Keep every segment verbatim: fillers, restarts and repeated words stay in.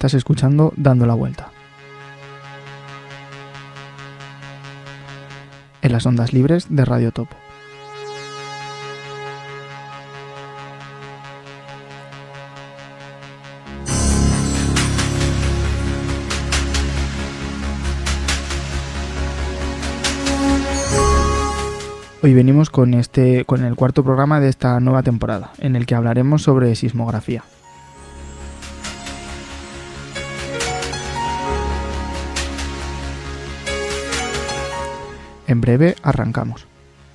Estás escuchando Dando la Vuelta. En las ondas libres de Radio Topo. Hoy venimos con este con el cuarto programa de esta nueva temporada, en el que hablaremos sobre sismografía. En breve arrancamos.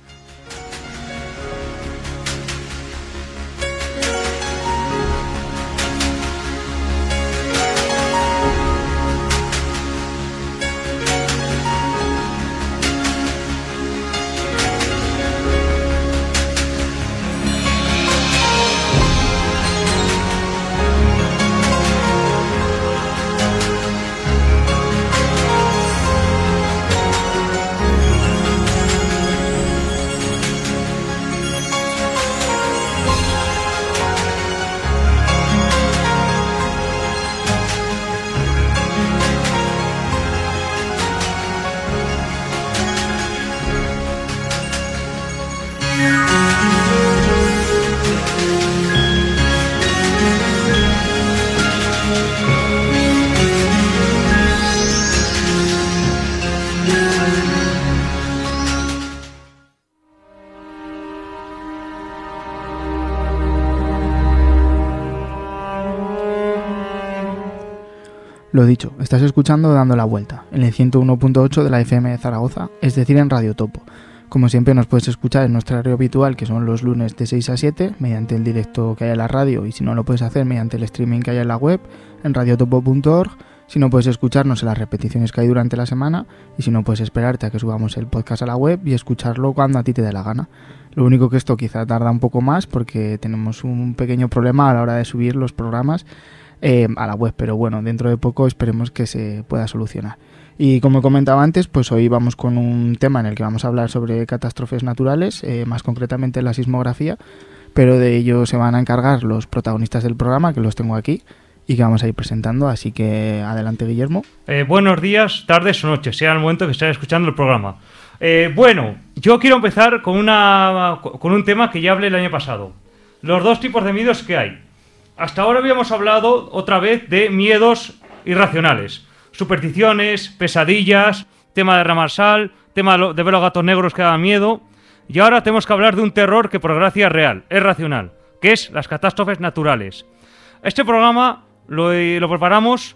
Lo dicho, estás escuchando Dando la Vuelta, en el ciento uno punto ocho de la F M de Zaragoza, es decir, en Radio Topo. Como siempre nos puedes escuchar en nuestro horario habitual, que son los lunes de seis a siete, mediante el directo que hay en la radio, y si no lo puedes hacer mediante el streaming que hay en la web, en radiotopo punto org. Si no, puedes escucharnos en las repeticiones que hay durante la semana, y si no, puedes esperarte a que subamos el podcast a la web y escucharlo cuando a ti te dé la gana. Lo único que esto quizá tarda un poco más porque tenemos un pequeño problema a la hora de subir los programas Eh, a la web, pero bueno, dentro de poco esperemos que se pueda solucionar. Y como comentaba antes, pues hoy vamos con un tema en el que vamos a hablar sobre catástrofes naturales, eh, más concretamente la sismografía, pero de ello se van a encargar los protagonistas del programa, que los tengo aquí y que vamos a ir presentando, así que adelante, Guillermo. Eh, buenos días, tardes o noches, sea el momento que estés escuchando el programa. Eh, bueno, yo quiero empezar con, una, con un tema que ya hablé el año pasado, los dos tipos de miedos que hay. Hasta ahora habíamos hablado otra vez de miedos irracionales, supersticiones, pesadillas, tema de Ramarsal, tema de ver los gatos negros que daban miedo, y ahora tenemos que hablar de un terror que por gracia es real, es racional, que es las catástrofes naturales. Este programa lo, lo preparamos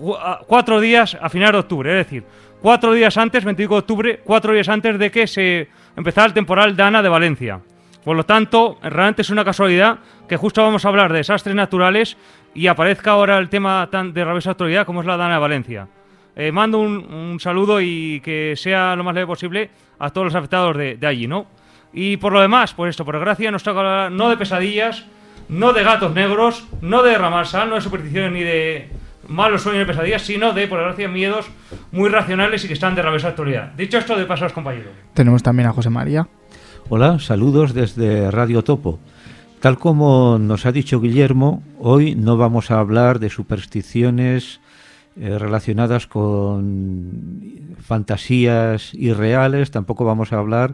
cuatro días a finales de octubre, es decir, cuatro días antes, veinticinco de octubre, cuatro días antes de que se empezara el temporal Dana de Valencia. Por lo tanto, realmente es una casualidad que justo vamos a hablar de desastres naturales y aparezca ahora el tema tan de rabiosa actualidad como es la Dana de Valencia. Eh, mando un, un saludo y que sea lo más leve posible a todos los afectados de, de allí, ¿no? Y por lo demás, pues esto, por desgracia, nos toca hablar no de pesadillas, no de gatos negros, no de Ramarsal, no de supersticiones ni de malos sueños ni pesadillas, sino de, por desgracia, miedos muy racionales y que están de rabiosa actualidad. Dicho esto, de paso a los compañeros. Tenemos también a José María. Hola, saludos desde Radio Topo. Tal como nos ha dicho Guillermo, hoy no vamos a hablar de supersticiones eh, relacionadas con fantasías irreales, tampoco vamos a hablar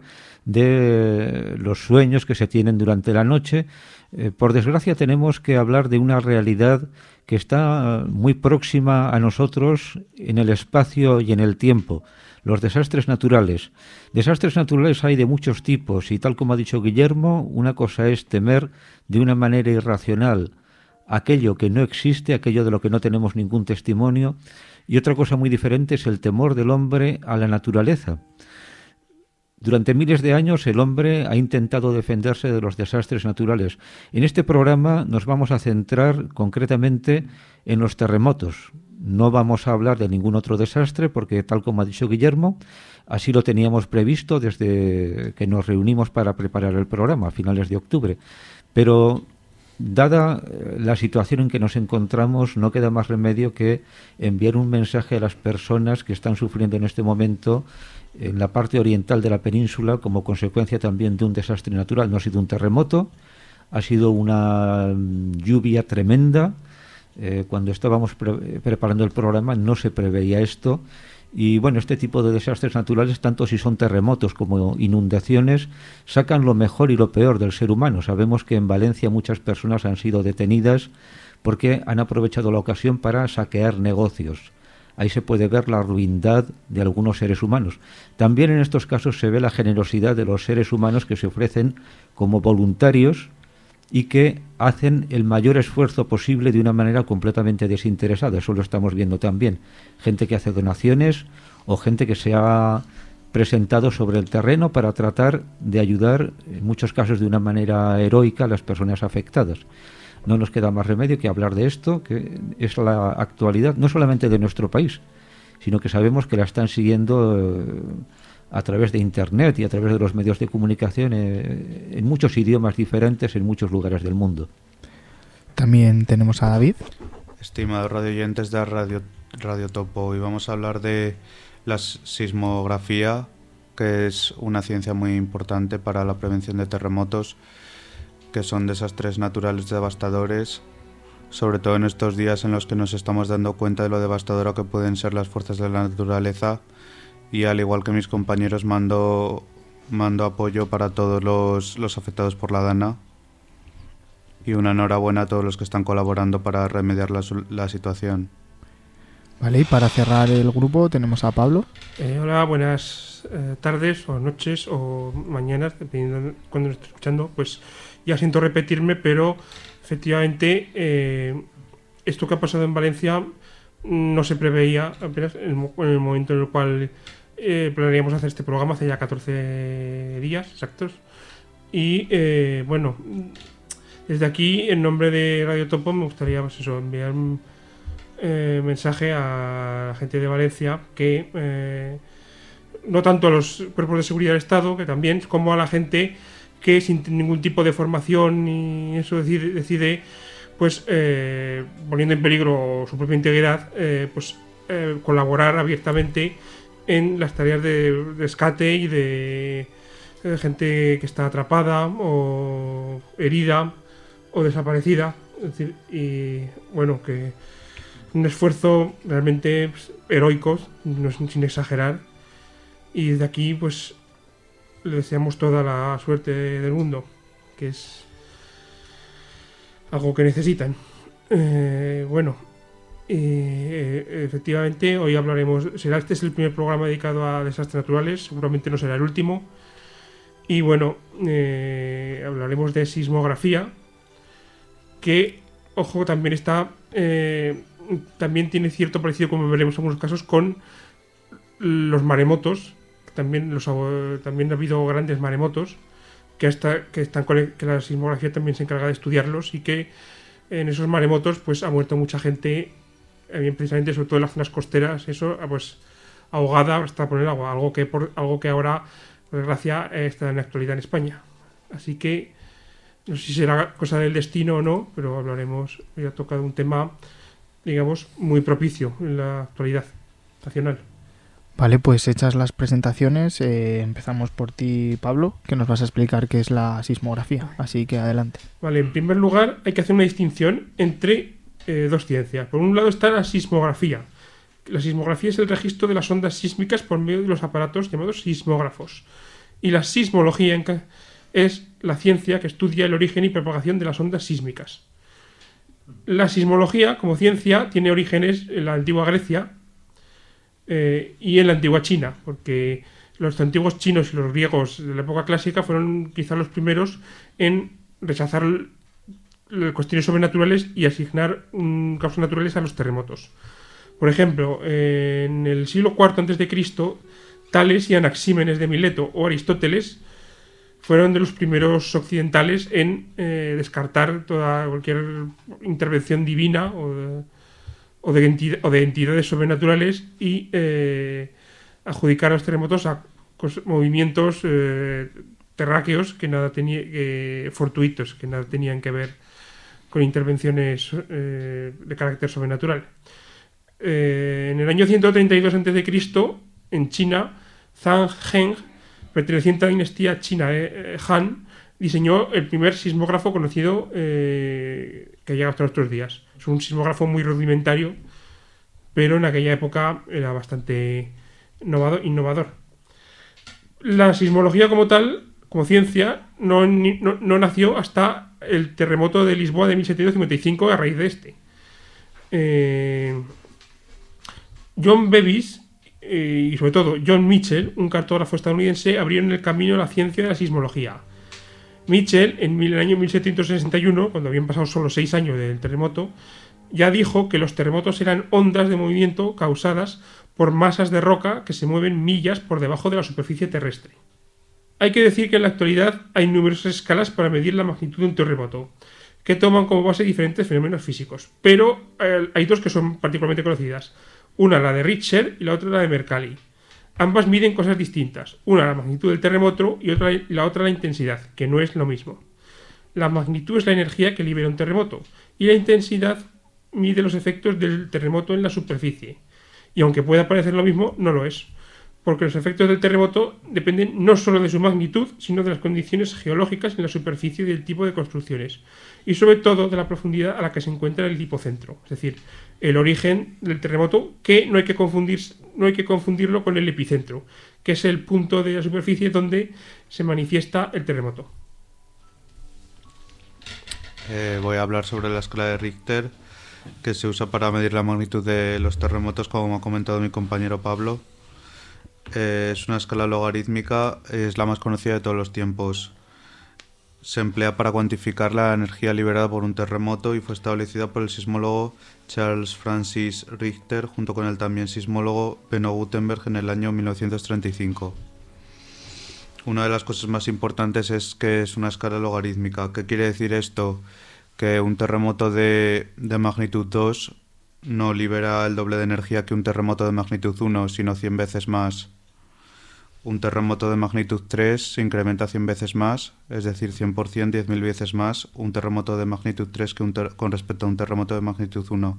de los sueños que se tienen durante la noche. Eh, por desgracia tenemos que hablar de una realidad que está muy próxima a nosotros en el espacio y en el tiempo. Los desastres naturales. Desastres naturales hay de muchos tipos y tal como ha dicho Guillermo, una cosa es temer de una manera irracional aquello que no existe, aquello de lo que no tenemos ningún testimonio, y otra cosa muy diferente es el temor del hombre a la naturaleza. Durante miles de años el hombre ha intentado defenderse de los desastres naturales. En este programa nos vamos a centrar concretamente en los terremotos. No vamos a hablar de ningún otro desastre porque, tal como ha dicho Guillermo, así lo teníamos previsto desde que nos reunimos para preparar el programa a finales de octubre. Pero, dada la situación en que nos encontramos, no queda más remedio que enviar un mensaje a las personas que están sufriendo en este momento en la parte oriental de la península como consecuencia también de un desastre natural. No ha sido un terremoto, ha sido una lluvia tremenda Eh, cuando estábamos pre- preparando el programa no se preveía esto. Y bueno, este tipo de desastres naturales, tanto si son terremotos como inundaciones, sacan lo mejor y lo peor del ser humano. Sabemos que en Valencia muchas personas han sido detenidas porque han aprovechado la ocasión para saquear negocios. Ahí se puede ver la ruindad de algunos seres humanos. También en estos casos se ve la generosidad de los seres humanos que se ofrecen como voluntarios y que hacen el mayor esfuerzo posible de una manera completamente desinteresada. Eso lo estamos viendo también. Gente que hace donaciones o gente que se ha presentado sobre el terreno para tratar de ayudar, en muchos casos de una manera heroica, a las personas afectadas. No nos queda más remedio que hablar de esto, que es la actualidad no solamente de nuestro país, sino que sabemos que la están siguiendo eh, a través de Internet y a través de los medios de comunicación eh, en muchos idiomas diferentes en muchos lugares del mundo. También tenemos a David. Estimados radioyentes de Radio, Radio Topo, hoy vamos a hablar de la sismografía, que es una ciencia muy importante para la prevención de terremotos, que son desastres naturales devastadores, sobre todo en estos días en los que nos estamos dando cuenta de lo devastadora que pueden ser las fuerzas de la naturaleza. Y al igual que mis compañeros, mando, mando apoyo para todos los, los afectados por la DANA. Y una enhorabuena a todos los que están colaborando para remediar la, la situación. Vale, y para cerrar el grupo tenemos a Pablo. Eh, hola, buenas eh, tardes o noches o mañanas, dependiendo de cuando nos esté escuchando. Pues ya siento repetirme, pero efectivamente eh, esto que ha pasado en Valencia no se preveía apenas en el, en el momento en el cual eh, planearíamos hacer este programa, hace ya catorce días exactos. Y eh, bueno, desde aquí, en nombre de Radio Topo, me gustaría pues eso, enviar un eh, mensaje a la gente de Valencia, que eh, no tanto a los cuerpos de seguridad del Estado, que también, como a la gente que sin ningún tipo de formación ni eso decide, decide pues eh, poniendo en peligro su propia integridad, eh, pues eh, colaborar abiertamente en las tareas de rescate y de, de gente que está atrapada o herida o desaparecida. Es decir, y bueno, que un esfuerzo realmente pues, heroico, no, sin exagerar, y desde aquí pues le deseamos toda la suerte del mundo, que es algo que necesitan. Eh, bueno, eh, efectivamente hoy hablaremos, será este es el primer programa dedicado a desastres naturales, seguramente no será el último, y bueno, eh, hablaremos de sismografía, que, ojo, también está eh, también tiene cierto parecido, como veremos en algunos casos, con los maremotos. También, los, también ha habido grandes maremotos que, hasta, que, están, que la sismografía también se encarga de estudiarlos, y que en esos maremotos pues ha muerto mucha gente, eh, precisamente sobre todo en las zonas costeras, eso pues ahogada hasta poner agua, algo que, por, algo que ahora, por desgracia, eh, está en la actualidad en España. Así que no sé si será cosa del destino o no, pero hablaremos, hoy ha tocado un tema, digamos, muy propicio en la actualidad nacional. Vale, pues hechas las presentaciones, eh, empezamos por ti, Pablo, que nos vas a explicar qué es la sismografía, así que adelante. Vale, en primer lugar hay que hacer una distinción entre eh, dos ciencias. Por un lado está la sismografía. La sismografía es el registro de las ondas sísmicas por medio de los aparatos llamados sismógrafos. Y la sismología es la ciencia que estudia el origen y propagación de las ondas sísmicas. La sismología, como ciencia, tiene orígenes en la antigua Grecia, Eh, y en la antigua China, porque los antiguos chinos y los griegos de la época clásica fueron quizá los primeros en rechazar l- l- cuestiones sobrenaturales y asignar um, causas naturales a los terremotos. Por ejemplo, eh, en el siglo cuarto antes de Cristo, Tales y Anaxímenes de Mileto o Aristóteles fueron de los primeros occidentales en eh, descartar toda cualquier intervención divina o de, O de, entidad, o de entidades sobrenaturales y eh, adjudicar a los terremotos a cos, movimientos eh, terráqueos que nada tenía, que, fortuitos, que nada tenían que ver con intervenciones eh, de carácter sobrenatural. Eh, en el año ciento treinta y dos antes de Cristo, en China, Zhang Heng, perteneciente a la dinastía china eh, Han, diseñó el primer sismógrafo conocido eh, que llega hasta nuestros días. Es un sismógrafo muy rudimentario, pero en aquella época era bastante innovador. La sismología como tal, como ciencia, no, no, no nació hasta el terremoto de Lisboa de mil setecientos cincuenta y cinco a raíz de este. Eh, John Bevis eh, y sobre todo John Mitchell, un cartógrafo estadounidense, abrieron el camino a la ciencia de la sismología. Mitchell, en el año mil setecientos sesenta y uno, cuando habían pasado solo seis años del terremoto, ya dijo que los terremotos eran ondas de movimiento causadas por masas de roca que se mueven millas por debajo de la superficie terrestre. Hay que decir que en la actualidad hay numerosas escalas para medir la magnitud de un terremoto, que toman como base diferentes fenómenos físicos, pero eh, hay dos que son particularmente conocidas. Una la de Richter y la otra la de Mercalli. Ambas miden cosas distintas, una la magnitud del terremoto y otra, la otra la intensidad, que no es lo mismo. La magnitud es la energía que libera un terremoto, y la intensidad mide los efectos del terremoto en la superficie. Y aunque pueda parecer lo mismo, no lo es, porque los efectos del terremoto dependen no solo de su magnitud, sino de las condiciones geológicas en la superficie y del tipo de construcciones, y sobre todo de la profundidad a la que se encuentra el hipocentro, es decir, el origen del terremoto, que no hay que confundir, no hay que confundirlo con el epicentro, que es el punto de la superficie donde se manifiesta el terremoto. Eh, voy a hablar sobre la escala de Richter, que se usa para medir la magnitud de los terremotos, como ha comentado mi compañero Pablo. Eh, es una escala logarítmica, es la más conocida de todos los tiempos. Se emplea para cuantificar la energía liberada por un terremoto y fue establecida por el sismólogo Charles Francis Richter junto con el también sismólogo Benno Gutenberg en el año mil novecientos treinta y cinco. Una de las cosas más importantes es que es una escala logarítmica. ¿Qué quiere decir esto? Que un terremoto de, de magnitud dos no libera el doble de energía que un terremoto de magnitud uno, sino cien veces más. Un terremoto de magnitud tres se incrementa cien veces más, es decir, cien por ciento, diez mil veces más, un terremoto de magnitud tres que un ter- con respecto a un terremoto de magnitud uno.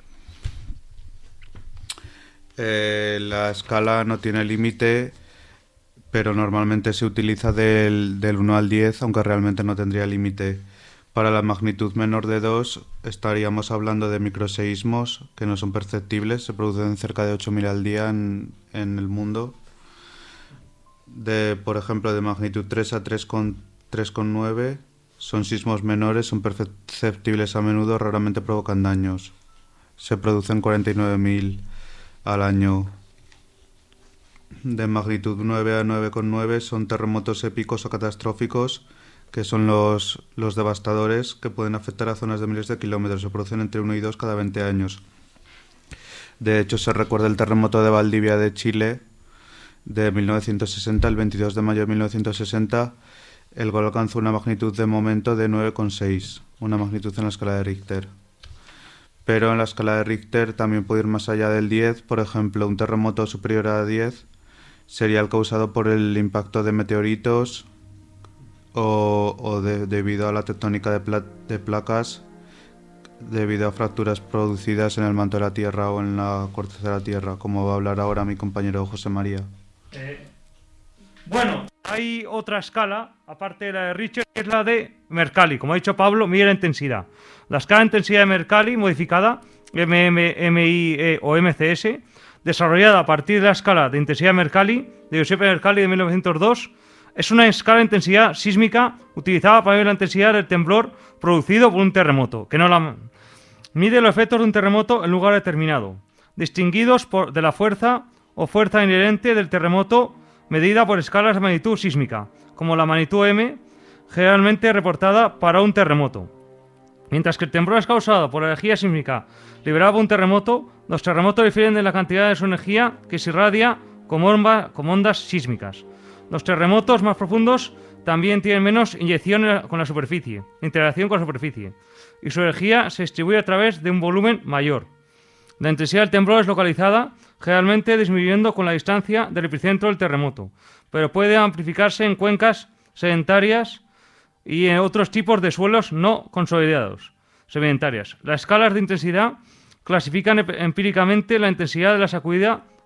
Eh, la escala no tiene límite, pero normalmente se utiliza del, del uno al diez, aunque realmente no tendría límite. Para la magnitud menor de dos estaríamos hablando de microseísmos que no son perceptibles, se producen cerca de ocho mil al día en, en el mundo. De, por ejemplo, de magnitud tres a tres coma nueve son sismos menores, son perceptibles a menudo, raramente provocan daños. Se producen cuarenta y nueve mil al año. De magnitud nueve a nueve coma nueve son terremotos épicos o catastróficos, que son los, los devastadores, que pueden afectar a zonas de miles de kilómetros. Se producen entre uno y dos cada veinte años. De hecho, se recuerda el terremoto de Valdivia de Chile de mil novecientos sesenta, el veintidós de mayo de mil novecientos sesenta, el cual alcanzó una magnitud de momento de nueve coma seis, una magnitud en la escala de Richter. Pero en la escala de Richter también puede ir más allá del diez, por ejemplo, un terremoto superior a diez sería el causado por el impacto de meteoritos o, o de, debido a la tectónica de, pla de placas, debido a fracturas producidas en el manto de la Tierra o en la corteza de la Tierra, como va a hablar ahora mi compañero José María. Eh, bueno, hay otra escala, aparte de la de Richter, que es la de Mercalli. Como ha dicho Pablo, mide la intensidad. La escala de intensidad de Mercalli, modificada, M M M I E o M C S, desarrollada a partir de la escala de intensidad de Mercalli, de Giuseppe Mercalli de mil novecientos dos, es una escala de intensidad sísmica utilizada para medir la intensidad del temblor producido por un terremoto, que no la mide los efectos de un terremoto en lugar determinado, distinguidos por, de la fuerza o fuerza inherente del terremoto medida por escalas de magnitud sísmica, como la magnitud M, generalmente reportada para un terremoto. Mientras que el temblor es causado por la energía sísmica liberada por un terremoto, los terremotos difieren de la cantidad de su energía que se irradia como, onda, como ondas sísmicas. Los terremotos más profundos también tienen menos inyección con la superficie, interacción con la superficie, y su energía se distribuye a través de un volumen mayor. La intensidad del temblor es localizada, generalmente disminuyendo con la distancia del epicentro del terremoto, pero puede amplificarse en cuencas sedentarias y en otros tipos de suelos no consolidados, sedimentarias. Las escalas de intensidad clasifican empíricamente la intensidad de la sacudida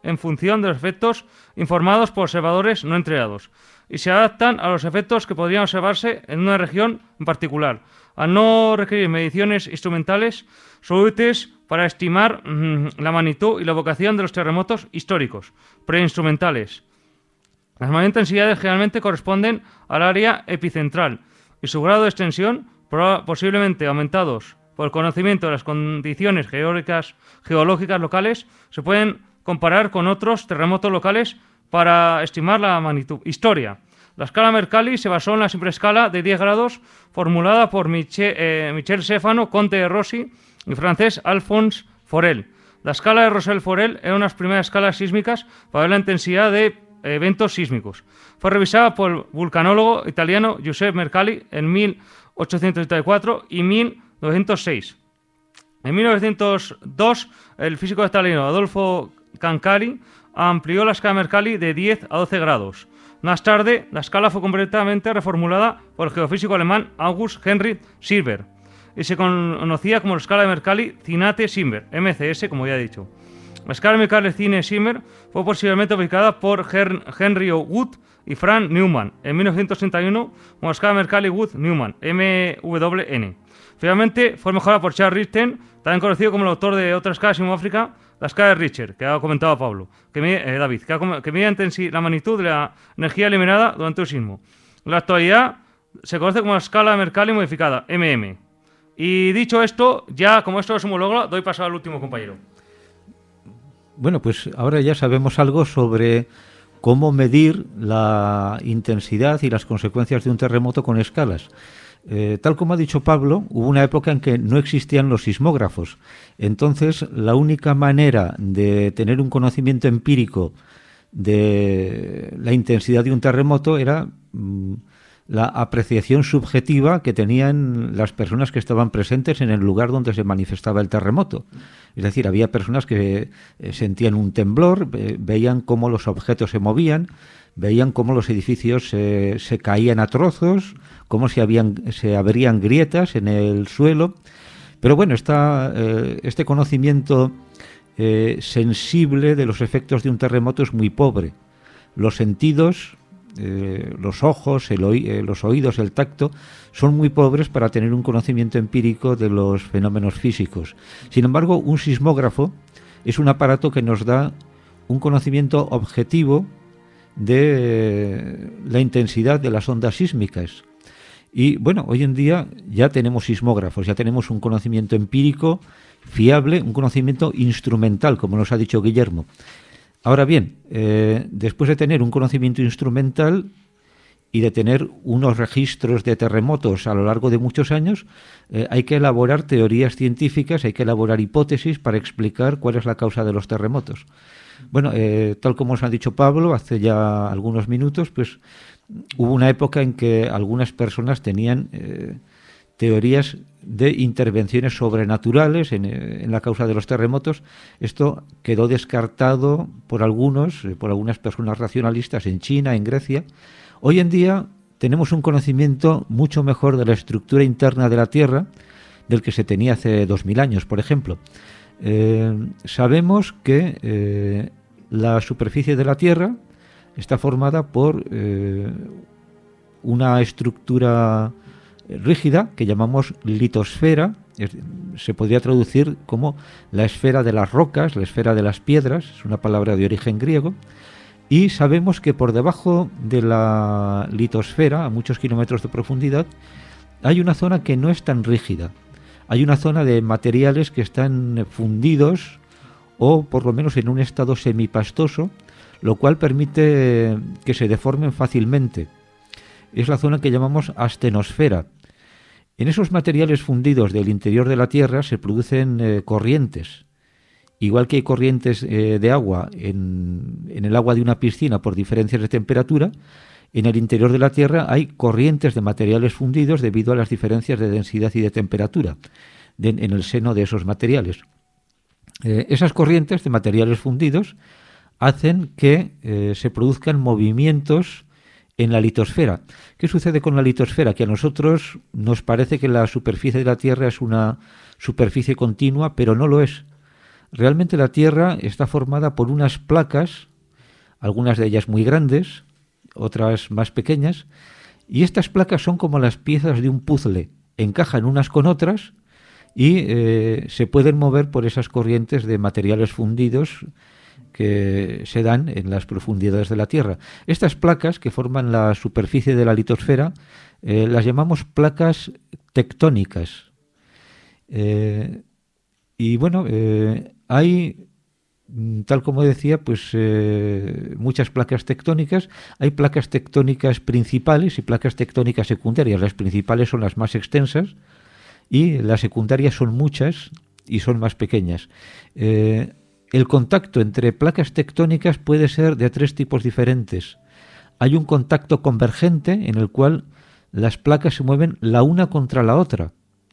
en función de los efectos informados por observadores no entrenados y se adaptan a los efectos que podrían observarse en una región en particular, al no requerir mediciones instrumentales, son útiles para estimar mmm, la magnitud y la vocación de los terremotos históricos, preinstrumentales. Las mayores intensidades generalmente corresponden al área epicentral y su grado de extensión, posiblemente aumentados por el conocimiento de las condiciones geológicas, geológicas locales, se pueden comparar con otros terremotos locales para estimar la magnitud. Historia. La escala Mercalli se basó en la simple escala de diez grados formulada por Michel, eh, Michel Stefano, Conte de Rossi y francés Alphonse Forel. La escala de Rosel-Forel era una de las primeras escalas sísmicas para ver la intensidad de eventos sísmicos. Fue revisada por el vulcanólogo italiano Giuseppe Mercalli en mil ochocientos treinta y cuatro y mil novecientos seis. En mil novecientos dos, el físico italiano Adolfo Cancari amplió la escala Mercalli de diez a doce grados. Más tarde, la escala fue completamente reformulada por el geofísico alemán August Henry Silver y se conocía como la escala de Mercalli Zinate-Simmer, M C S, como ya he dicho. La escala Mercalli Zinate-Simmer fue posiblemente aplicada por Henry O. Wood y Frank Newman en mil novecientos treinta y uno como la escala Mercalli Wood-Newman, M W N. Finalmente fue mejorada por Charles Richter, también conocido como el autor de otra escala sismográfica, la escala de Richter, que ha comentado Pablo, que mide, eh, David, que, ha, que mide la magnitud de la energía eliminada durante un sismo. En la actualidad se conoce como la escala de Mercalli modificada, M M. Y dicho esto, ya como esto es homólogo, doy paso al último compañero. Bueno, pues ahora ya sabemos algo sobre cómo medir la intensidad y las consecuencias de un terremoto con escalas. Eh, tal como ha dicho Pablo, hubo una época en que no existían los sismógrafos. Entonces, la única manera de tener un conocimiento empírico de la intensidad de un terremoto era mmm, la apreciación subjetiva que tenían las personas que estaban presentes en el lugar donde se manifestaba el terremoto. Es decir, había personas que eh, sentían un temblor, eh, veían cómo los objetos se movían, veían cómo los edificios eh, se caían a trozos, cómo se, habían, se abrían grietas en el suelo. Pero bueno, esta, eh, este conocimiento eh, sensible de los efectos de un terremoto es muy pobre. Los sentidos, eh, los ojos, el oí- eh, los oídos, el tacto, son muy pobres para tener un conocimiento empírico de los fenómenos físicos. Sin embargo, un sismógrafo es un aparato que nos da un conocimiento objetivo de la intensidad de las ondas sísmicas. Y bueno, hoy en día ya tenemos sismógrafos, ya tenemos un conocimiento empírico fiable, un conocimiento instrumental, como nos ha dicho Guillermo. Ahora bien, eh, después de tener un conocimiento instrumental y de tener unos registros de terremotos a lo largo de muchos años, eh, hay que elaborar teorías científicas, hay que elaborar hipótesis para explicar cuál es la causa de los terremotos. Bueno, eh, tal como os ha dicho Pablo hace ya algunos minutos, pues hubo una época en que algunas personas tenían eh, teorías de intervenciones sobrenaturales en, en la causa de los terremotos. Esto quedó descartado por algunos, eh, por algunas personas racionalistas en China, en Grecia. Hoy en día tenemos un conocimiento mucho mejor de la estructura interna de la Tierra del que se tenía hace dos mil años, por ejemplo. Eh, sabemos que eh, la superficie de la Tierra está formada por eh, una estructura rígida que llamamos litosfera. Es, se podría traducir como la esfera de las rocas, la esfera de las piedras, es una palabra de origen griego. Y sabemos que por debajo de la litosfera, a muchos kilómetros de profundidad, hay una zona que no es tan rígida. Hay una zona de materiales que están fundidos o por lo menos en un estado semipastoso, lo cual permite que se deformen fácilmente. Es la zona que llamamos astenosfera. En esos materiales fundidos del interior de la Tierra se producen eh, corrientes. Igual que hay corrientes eh, de agua en, en el agua de una piscina por diferencias de temperatura, en el interior de la Tierra hay corrientes de materiales fundidos debido a las diferencias de densidad y de temperatura de, en el seno de esos materiales. Eh, esas corrientes de materiales fundidos hacen que eh, se produzcan movimientos en la litosfera. ¿Qué sucede con la litosfera? Que a nosotros nos parece que la superficie de la Tierra es una superficie continua, pero no lo es. Realmente la Tierra está formada por unas placas, algunas de ellas muy grandes, otras más pequeñas, y estas placas son como las piezas de un puzzle, encajan unas con otras y eh, se pueden mover por esas corrientes de materiales fundidos que se dan en las profundidades de la Tierra. Estas placas que forman la superficie de la litosfera eh, las llamamos placas tectónicas. Eh, y bueno, eh, hay, tal como decía, pues eh, muchas placas tectónicas. Hay placas tectónicas principales y placas tectónicas secundarias. Las principales son las más extensas y las secundarias son muchas y son más pequeñas. Eh, el contacto entre placas tectónicas puede ser de tres tipos diferentes. Hay un contacto convergente en el cual las placas se mueven la una contra la otra.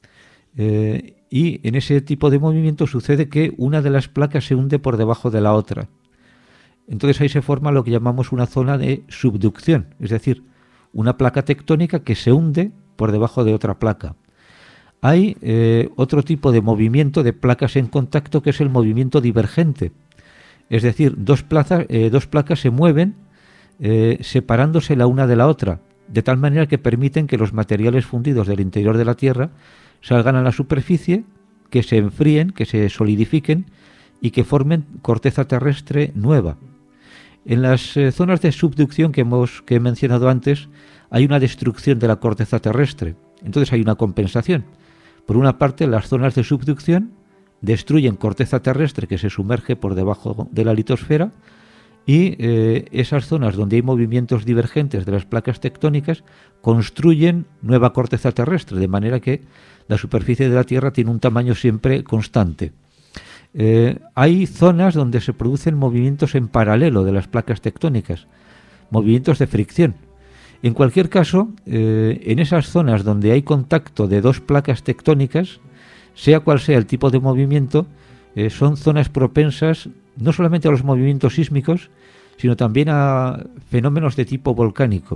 Eh, y en ese tipo de movimiento sucede que una de las placas se hunde por debajo de la otra. Entonces ahí se forma lo que llamamos una zona de subducción, es decir, una placa tectónica que se hunde por debajo de otra placa. Hay eh, otro tipo de movimiento de placas en contacto que es el movimiento divergente. Es decir, dos, plaza, eh, dos placas se mueven eh, separándose la una de la otra, de tal manera que permiten que los materiales fundidos del interior de la Tierra salgan a la superficie, que se enfríen, que se solidifiquen y que formen corteza terrestre nueva. En las eh, zonas de subducción que, hemos, que he mencionado antes, hay una destrucción de la corteza terrestre. Entonces hay una compensación. Por una parte, las zonas de subducción destruyen corteza terrestre que se sumerge por debajo de la litosfera y eh, esas zonas donde hay movimientos divergentes de las placas tectónicas construyen nueva corteza terrestre, de manera que la superficie de la Tierra tiene un tamaño siempre constante. Eh, hay zonas donde se producen movimientos en paralelo de las placas tectónicas, movimientos de fricción. En cualquier caso, eh, en esas zonas donde hay contacto de dos placas tectónicas, sea cual sea el tipo de movimiento, eh, son zonas propensas no solamente a los movimientos sísmicos, sino también a fenómenos de tipo volcánico.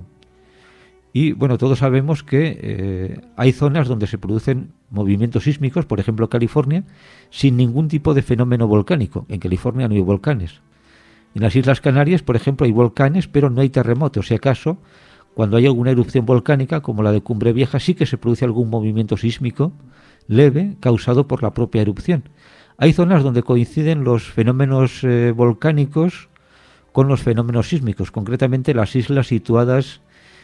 Y bueno, todos sabemos que eh, hay zonas donde se producen movimientos sísmicos, por ejemplo California, sin ningún tipo de fenómeno volcánico. En California no hay volcanes. En las Islas Canarias, por ejemplo, hay volcanes, pero no hay terremotos. Si acaso, cuando hay alguna erupción volcánica, como la de Cumbre Vieja, sí que se produce algún movimiento sísmico leve causado por la propia erupción. Hay zonas donde coinciden los fenómenos eh, volcánicos con los fenómenos sísmicos, concretamente las islas situadas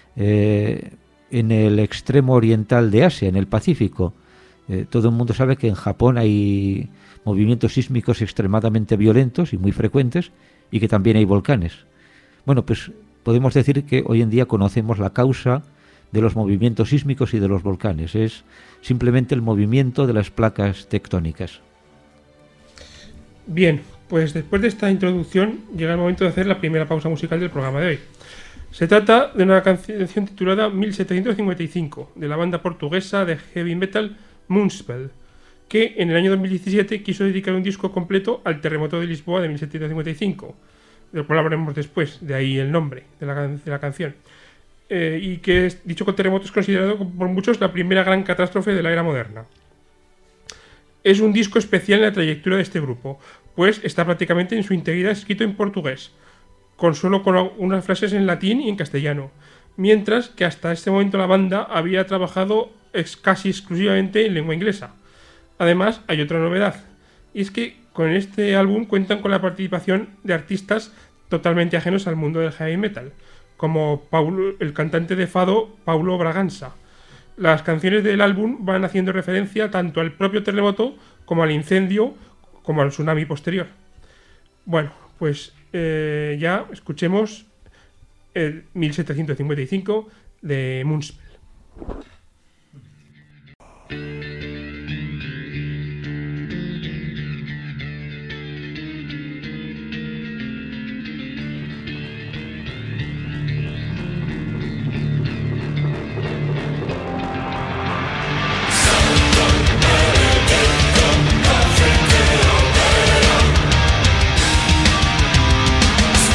eh, en el extremo oriental de Asia, en el Pacífico. Eh, todo el mundo sabe que en Japón hay movimientos sísmicos extremadamente violentos y muy frecuentes, y que también hay volcanes. Bueno, pues podemos decir que hoy en día conocemos la causa de los movimientos sísmicos y de los volcanes. Es simplemente el movimiento de las placas tectónicas. Bien, pues después de esta introducción llega el momento de hacer la primera pausa musical del programa de hoy. Se trata de una canción titulada mil setecientos cincuenta y cinco, de la banda portuguesa de heavy metal Moonspell, que en el año dos mil diecisiete quiso dedicar un disco completo al terremoto de Lisboa de mil setecientos cincuenta y cinco, del cual hablaremos después, de ahí el nombre de la, de la canción. Eh, y que es, dicho terremoto es considerado por muchos la primera gran catástrofe de la era moderna. Es un disco especial en la trayectoria de este grupo, pues está prácticamente en su integridad escrito en portugués, con solo con unas frases en latín y en castellano, mientras que hasta este momento la banda había trabajado ex, casi exclusivamente en lengua inglesa. Además, hay otra novedad, y es que con este álbum cuentan con la participación de artistas totalmente ajenos al mundo del heavy metal, como Paulo, el cantante de fado Paulo Bragança. Las canciones del álbum van haciendo referencia tanto al propio terremoto como al incendio, como al tsunami posterior. Bueno, pues eh, ya escuchemos el mil setecientos cincuenta y cinco de Moonspell.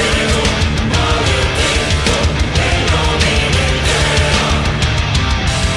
Spirit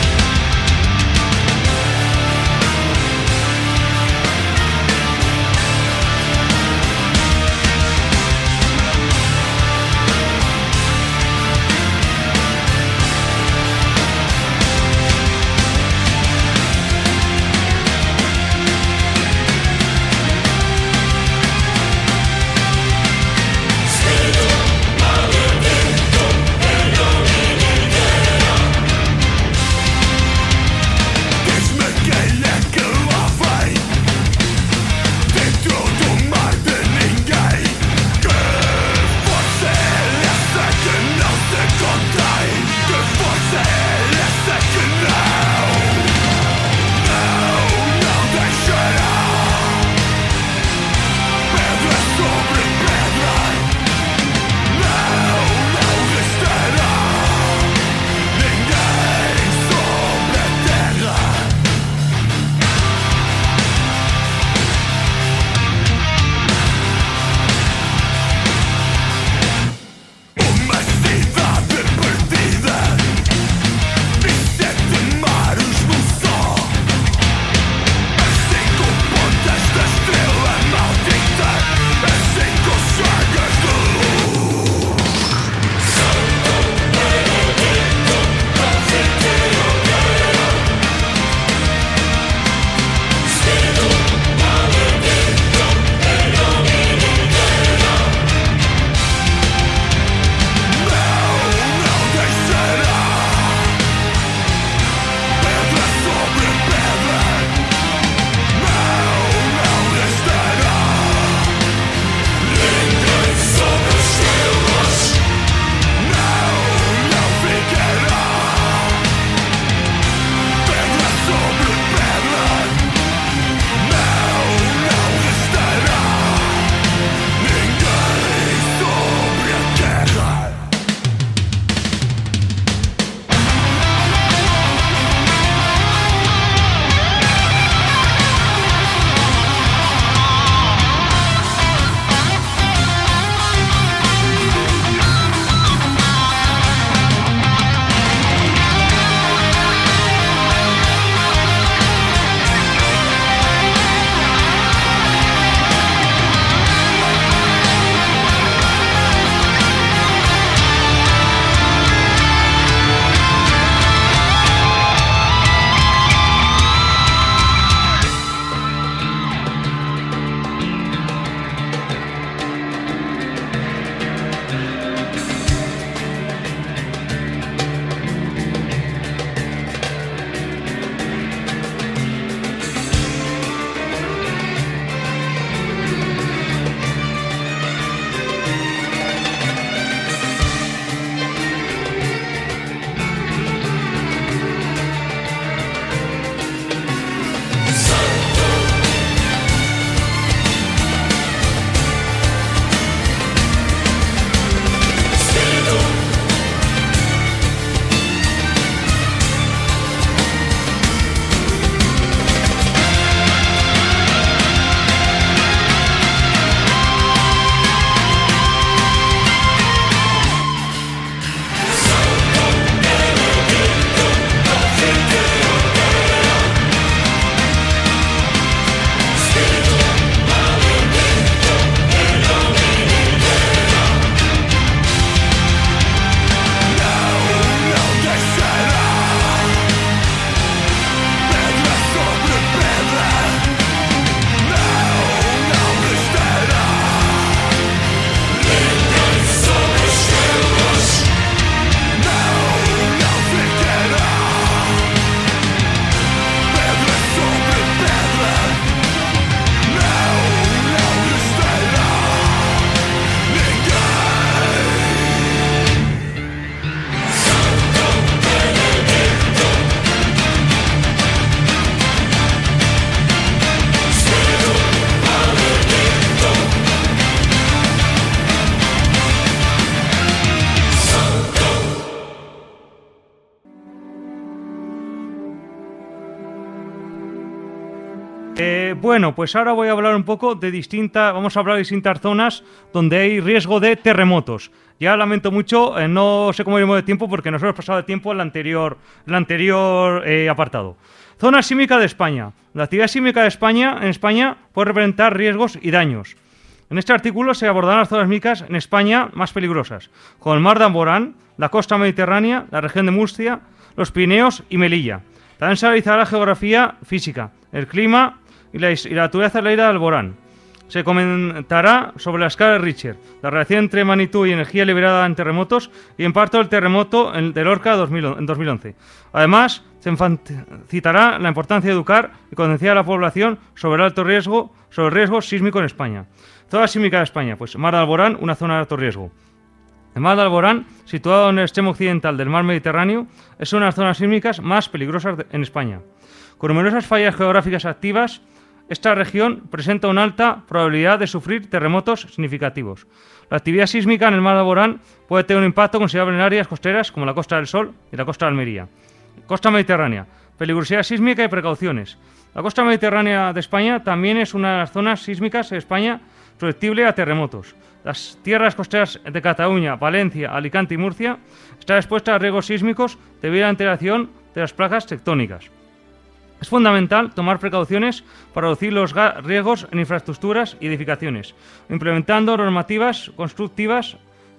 Eh, bueno, pues ahora voy a hablar un poco de distintas, vamos a hablar de distintas zonas donde hay riesgo de terremotos. Ya lamento mucho, eh, no sé cómo iremos de tiempo porque nos hemos pasado de tiempo en el anterior, el anterior eh, apartado. Zona sísmica de España. La actividad sísmica de España en España puede representar riesgos y daños. En este artículo se abordarán las zonas sísmicas en España más peligrosas, como el mar de Alborán, la costa mediterránea, la región de Murcia, los Pirineos y Melilla. También se analizará la geografía física, el clima y la, y la naturaleza de la isla de Alborán. Se comentará sobre la escala de Richter, la relación entre magnitud y energía liberada en terremotos y impacto del terremoto en, de Lorca dos mil, en dos mil once. Además, se citará la importancia de educar y concienciar a la población sobre el alto riesgo, sobre el riesgo sísmico en España. Zona sísmica de España, pues Mar de Alborán, una zona de alto riesgo. El Mar de Alborán, situado en el extremo occidental del mar Mediterráneo, es una de las zonas sísmicas más peligrosas de, en España. Con numerosas fallas geográficas activas, esta región presenta una alta probabilidad de sufrir terremotos significativos. La actividad sísmica en el Mar de Alborán puede tener un impacto considerable en áreas costeras como la Costa del Sol y la Costa de Almería. Costa mediterránea, peligrosidad sísmica y precauciones. La costa mediterránea de España también es una de las zonas sísmicas de España susceptible a terremotos. Las tierras costeras de Cataluña, Valencia, Alicante y Murcia están expuestas a riesgos sísmicos debido a la alteración de las placas tectónicas. Es fundamental tomar precauciones para reducir los riesgos en infraestructuras y edificaciones, implementando normativas constructivas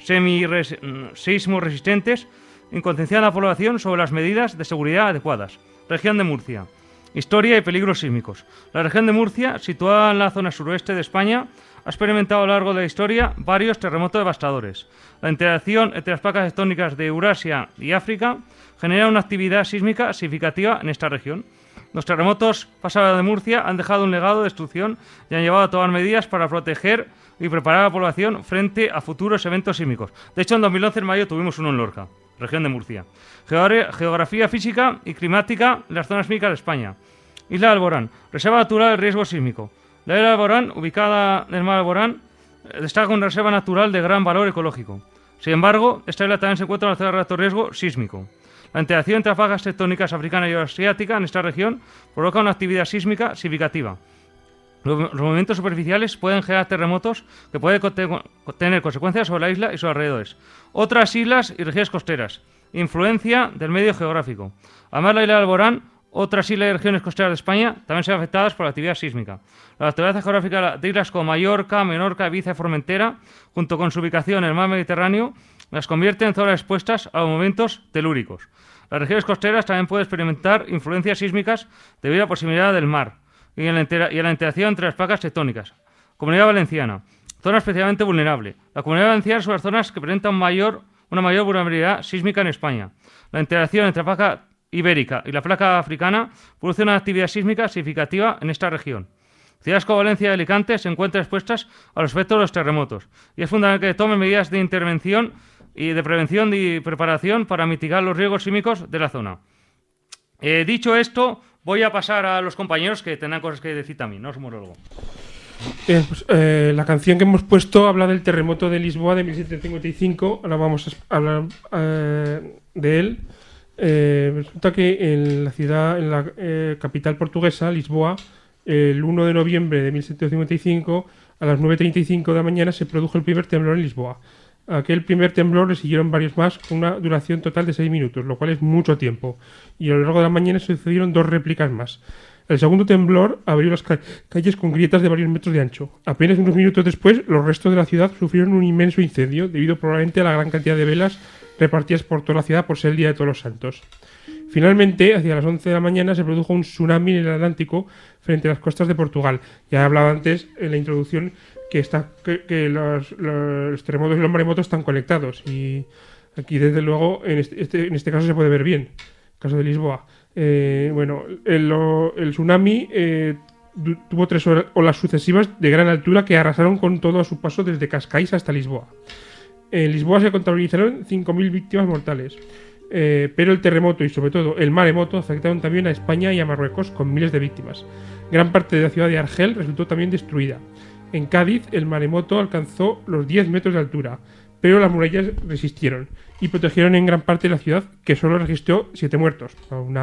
semi-seismo-resistentes y concienciando a la población sobre las medidas de seguridad adecuadas. Región de Murcia. Historia y peligros sísmicos. La región de Murcia, situada en la zona suroeste de España, ha experimentado a lo largo de la historia varios terremotos devastadores. La interacción entre las placas tectónicas de Eurasia y África genera una actividad sísmica significativa en esta región. Los terremotos pasados de Murcia han dejado un legado de destrucción y han llevado a tomar medidas para proteger y preparar a la población frente a futuros eventos sísmicos. De hecho, en dos mil once, en mayo, tuvimos uno en Lorca, región de Murcia. Geografía física y climática en las zonas sísmicas de España. Isla de Alborán, reserva natural de riesgo sísmico. La isla de Alborán, ubicada en el mar de Alborán, destaca una reserva natural de gran valor ecológico. Sin embargo, esta isla también se encuentra en una zona de alto riesgo sísmico. La interacción entre las placas tectónicas africana y asiática en esta región provoca una actividad sísmica significativa. Los movimientos superficiales pueden generar terremotos que pueden tener consecuencias sobre la isla y sus alrededores. Otras islas y regiones costeras. Influencia del medio geográfico. Además, la isla de Alborán, otras islas y regiones costeras de España también se ven afectadas por la actividad sísmica. La naturaleza geográfica de islas como Mallorca, Menorca, Ibiza y Formentera, junto con su ubicación en el mar Mediterráneo, las convierte en zonas expuestas a los movimientos telúricos. Las regiones costeras también pueden experimentar influencias sísmicas debido a la proximidad del mar y a la, y a la interacción entre las placas tectónicas. Comunidad Valenciana, zona especialmente vulnerable. La Comunidad Valenciana son las zonas que presentan mayor, una mayor vulnerabilidad sísmica en España. La interacción entre la placa ibérica y la placa africana produce una actividad sísmica significativa en esta región. Ciudades como Valencia y Alicante se encuentran expuestas a los efectos de los terremotos y es fundamental que tomen medidas de intervención y de prevención y preparación para mitigar los riesgos sísmicos de la zona. Eh, dicho esto, voy a pasar a los compañeros que tendrán cosas que decir también, no os monólogo. Bien, pues, eh, la canción que hemos puesto habla del terremoto de Lisboa de mil setecientos cincuenta y cinco. Ahora vamos a hablar eh, de él. Eh, resulta que en la ciudad, en la eh, capital portuguesa, Lisboa, el uno de noviembre de mil setecientos cincuenta y cinco, a las nueve treinta y cinco de la mañana, se produjo el primer temblor en Lisboa. A aquel primer temblor le siguieron varios más con una duración total de seis minutos, lo cual es mucho tiempo. Y a lo largo de la mañana se sucedieron dos réplicas más. El segundo temblor abrió las ca- calles con grietas de varios metros de ancho. Apenas unos minutos después, los restos de la ciudad sufrieron un inmenso incendio, debido probablemente a la gran cantidad de velas repartidas por toda la ciudad por ser el Día de Todos los Santos. Finalmente, hacia las once de la mañana, se produjo un tsunami en el Atlántico frente a las costas de Portugal. Ya he hablado antes en la introducción que, está, que, que los, los terremotos y los maremotos están conectados. Y aquí, desde luego, en este, este, en este caso se puede ver bien, en el caso de Lisboa. Eh, bueno, el, el tsunami eh, tuvo tres olas sucesivas de gran altura que arrasaron con todo a su paso desde Cascais hasta Lisboa. En Lisboa se contabilizaron cinco mil víctimas mortales. Eh, pero el terremoto y sobre todo el maremoto afectaron también a España y a Marruecos con miles de víctimas. Gran parte de la ciudad de Argel resultó también destruida. En Cádiz el maremoto alcanzó los diez metros de altura, pero las murallas resistieron y protegieron en gran parte de la ciudad, que solo registró siete muertos, una,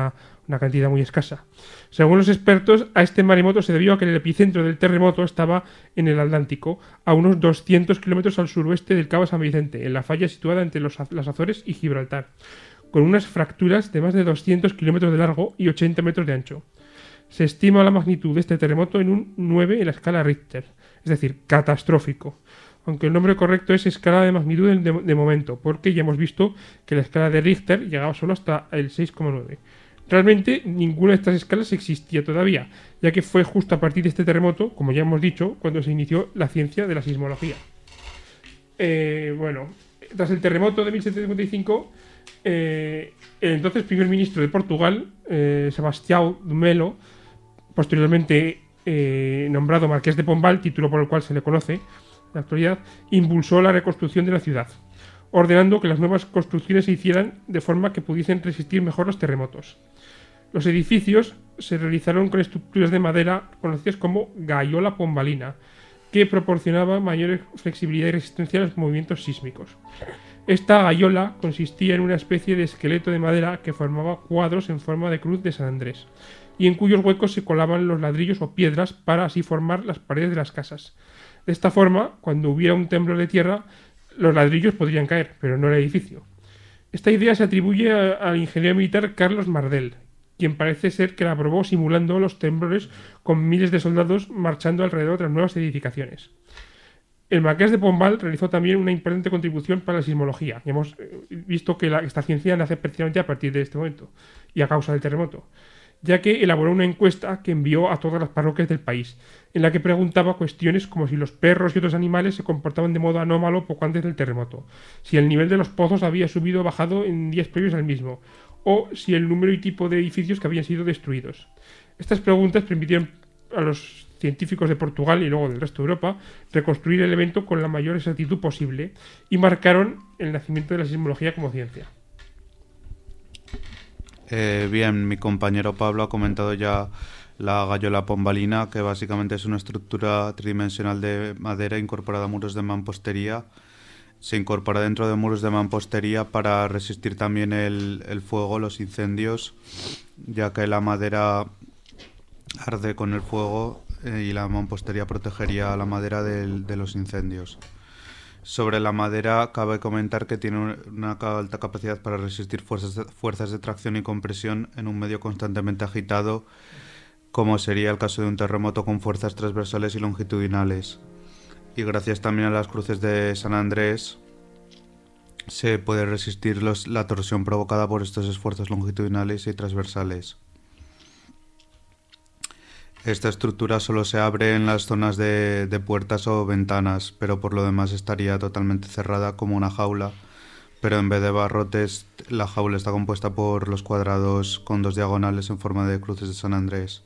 una cantidad muy escasa. Según los expertos, a este maremoto se debió a que el epicentro del terremoto estaba en el Atlántico, a unos doscientos kilómetros al suroeste del Cabo San Vicente, en la falla situada entre los, las Azores y Gibraltar, con unas fracturas de más de doscientos kilómetros de largo y ochenta metros de ancho. Se estima la magnitud de este terremoto en un nueve en la escala Richter, es decir, catastrófico. Aunque el nombre correcto es escala de magnitud de, de momento, porque ya hemos visto que la escala de Richter llegaba solo hasta el seis coma nueve. Realmente ninguna de estas escalas existía todavía, ya que fue justo a partir de este terremoto, como ya hemos dicho, cuando se inició la ciencia de la sismología. Eh, bueno, tras el terremoto de mil setecientos cincuenta y cinco, eh, el entonces primer ministro de Portugal, eh, Sebastião de Melo, posteriormente eh, nombrado Marqués de Pombal, título por el cual se le conoce en la actualidad, impulsó la reconstrucción de la ciudad, ordenando que las nuevas construcciones se hicieran de forma que pudiesen resistir mejor los terremotos. Los edificios se realizaron con estructuras de madera conocidas como gaiola pombalina, que proporcionaba mayor flexibilidad y resistencia a los movimientos sísmicos. Esta gaiola consistía en una especie de esqueleto de madera que formaba cuadros en forma de cruz de San Andrés, y en cuyos huecos se colaban los ladrillos o piedras para así formar las paredes de las casas. De esta forma, cuando hubiera un temblor de tierra, los ladrillos podrían caer, pero no el edificio. Esta idea se atribuye a, al ingeniero militar Carlos Mardel, quien parece ser que la probó simulando los temblores con miles de soldados marchando alrededor de las nuevas edificaciones. El Marqués de Pombal realizó también una importante contribución para la sismología. Y hemos visto que la, esta ciencia nace precisamente a partir de este momento y a causa del terremoto, ya que elaboró una encuesta que envió a todas las parroquias del país, en la que preguntaba cuestiones como si los perros y otros animales se comportaban de modo anómalo poco antes del terremoto, si el nivel de los pozos había subido o bajado en días previos al mismo, o si el número y tipo de edificios que habían sido destruidos. Estas preguntas permitieron a los científicos de Portugal y luego del resto de Europa reconstruir el evento con la mayor exactitud posible y marcaron el nacimiento de la sismología como ciencia. Eh, bien, mi compañero Pablo ha comentado ya la gaiola pombalina, que básicamente es una estructura tridimensional de madera incorporada a muros de mampostería. Se incorpora dentro de muros de mampostería para resistir también el, el fuego, los incendios, ya que la madera arde con el fuego eh, y la mampostería protegería la madera del, de los incendios. Sobre la madera, cabe comentar que tiene una alta capacidad para resistir fuerzas de, fuerzas de tracción y compresión en un medio constantemente agitado, como sería el caso de un terremoto con fuerzas transversales y longitudinales. Y gracias también a las cruces de San Andrés, se puede resistir los, la torsión provocada por estos esfuerzos longitudinales y transversales. Esta estructura solo se abre en las zonas de, de puertas o ventanas, pero por lo demás estaría totalmente cerrada como una jaula, pero en vez de barrotes, la jaula está compuesta por los cuadrados con dos diagonales en forma de cruces de San Andrés.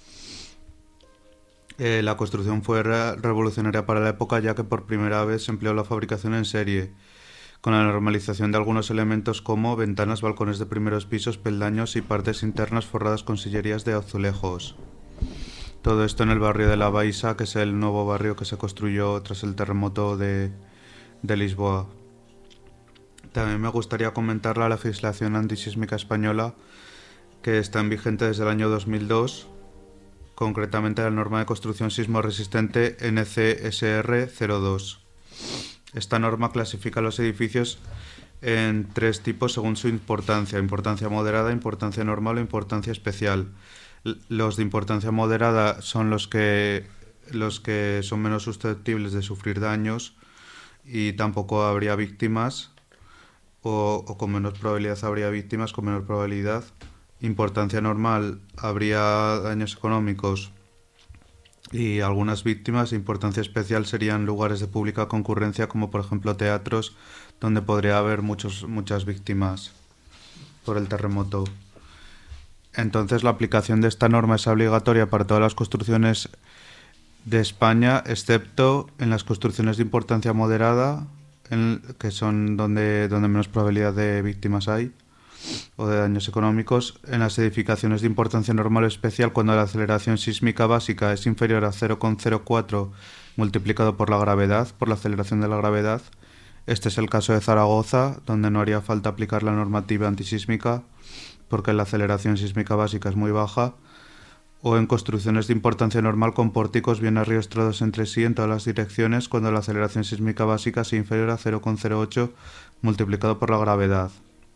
Eh, la construcción fue re revolucionaria para la época, ya que por primera vez se empleó la fabricación en serie, con la normalización de algunos elementos como ventanas, balcones de primeros pisos, peldaños y partes internas forradas con sillerías de azulejos. Todo esto en el barrio de La Baixa, que es el nuevo barrio que se construyó tras el terremoto de, de Lisboa. También me gustaría comentar la legislación antisísmica española, que está en vigente desde el año dos mil dos, concretamente la norma de construcción sismo resistente N C S R cero dos. Esta norma clasifica los edificios en tres tipos según su importancia: importancia moderada, importancia normal o importancia especial. Los de importancia moderada son los que, los que son menos susceptibles de sufrir daños y tampoco habría víctimas, o, o con menos probabilidad habría víctimas, con menor probabilidad. Importancia normal, habría daños económicos y algunas víctimas. Importancia especial serían lugares de pública concurrencia, como por ejemplo teatros, donde podría haber muchos, muchas víctimas por el terremoto. Entonces la aplicación de esta norma es obligatoria para todas las construcciones de España, excepto en las construcciones de importancia moderada, en, que son donde, donde menos probabilidad de víctimas hay o de daños económicos. En las edificaciones de importancia normal o especial, cuando la aceleración sísmica básica es inferior a cero coma cero cuatro multiplicado por la gravedad, por la aceleración de la gravedad. Este es el caso de Zaragoza, donde no haría falta aplicar la normativa antisísmica, porque la aceleración sísmica básica es muy baja, o en construcciones de importancia normal con pórticos bien arriostrados entre sí en todas las direcciones cuando la aceleración sísmica básica sea inferior a cero coma cero ocho multiplicado por la gravedad.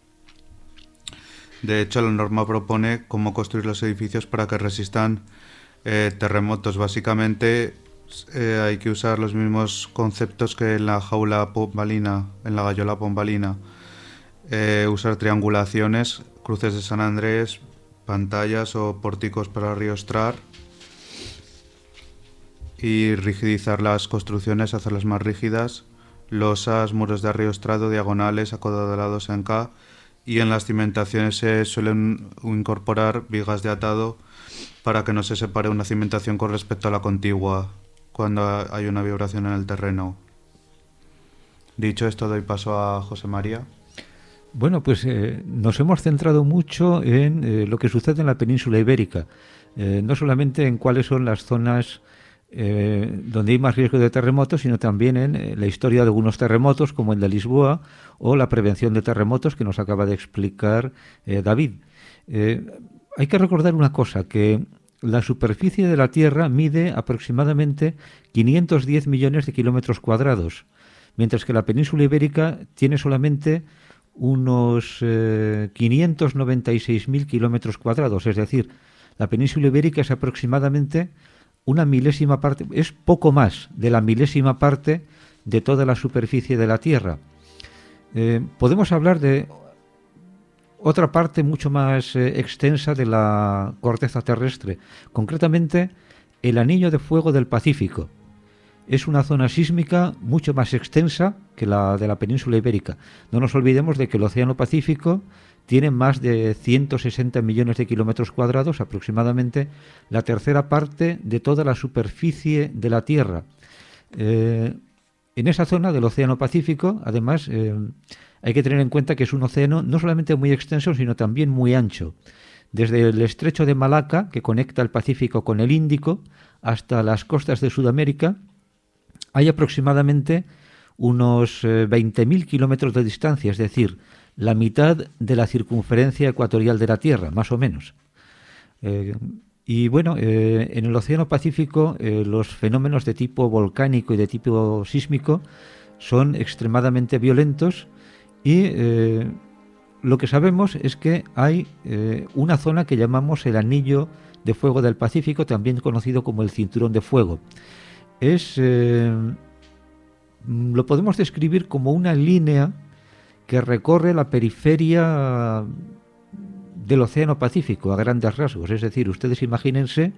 De hecho, la norma propone cómo construir los edificios para que resistan eh, terremotos. Básicamente eh, hay que usar los mismos conceptos que en la jaula pombalina, en la gallola pombalina. Eh, usar triangulaciones, cruces de San Andrés, pantallas o pórticos para arriostrar y rigidizar las construcciones, hacerlas más rígidas, losas, muros de arriostrado, diagonales, acuadrados en K, y en las cimentaciones se suelen incorporar vigas de atado para que no se separe una cimentación con respecto a la contigua cuando hay una vibración en el terreno. Dicho esto, doy paso a José María. Bueno, pues eh, nos hemos centrado mucho en eh, lo que sucede en la península ibérica, eh, no solamente en cuáles son las zonas eh, donde hay más riesgo de terremotos, sino también en eh, la historia de algunos terremotos, como el de Lisboa, o la prevención de terremotos que nos acaba de explicar eh, David. Eh, hay que recordar una cosa, que la superficie de la Tierra mide aproximadamente quinientos diez millones de kilómetros cuadrados, mientras que la península ibérica tiene solamente unos eh, quinientos noventa y seis mil kilómetros cuadrados, es decir, la península ibérica es aproximadamente una milésima parte, es poco más de la milésima parte de toda la superficie de la Tierra. Eh, podemos hablar de otra parte mucho más eh, extensa de la corteza terrestre, concretamente el anillo de fuego del Pacífico. Es una zona sísmica mucho más extensa que la de la península ibérica. No nos olvidemos de que el Océano Pacífico tiene más de ciento sesenta millones de kilómetros cuadrados, aproximadamente la tercera parte de toda la superficie de la Tierra. Eh, en esa zona del Océano Pacífico, además, eh, hay que tener en cuenta que es un océano no solamente muy extenso, sino también muy ancho. Desde el estrecho de Malaca, que conecta el Pacífico con el Índico, hasta las costas de Sudamérica, hay aproximadamente unos eh, veinte mil kilómetros de distancia, es decir, la mitad de la circunferencia ecuatorial de la Tierra, más o menos. Eh, y bueno, eh, en el Océano Pacífico eh, los fenómenos de tipo volcánico y de tipo sísmico son extremadamente violentos y eh, lo que sabemos es que hay eh, una zona que llamamos el Anillo de Fuego del Pacífico, también conocido como el Cinturón de Fuego. Es, eh, lo podemos describir como una línea que recorre la periferia del Océano Pacífico a grandes rasgos. Es decir, ustedes imagínense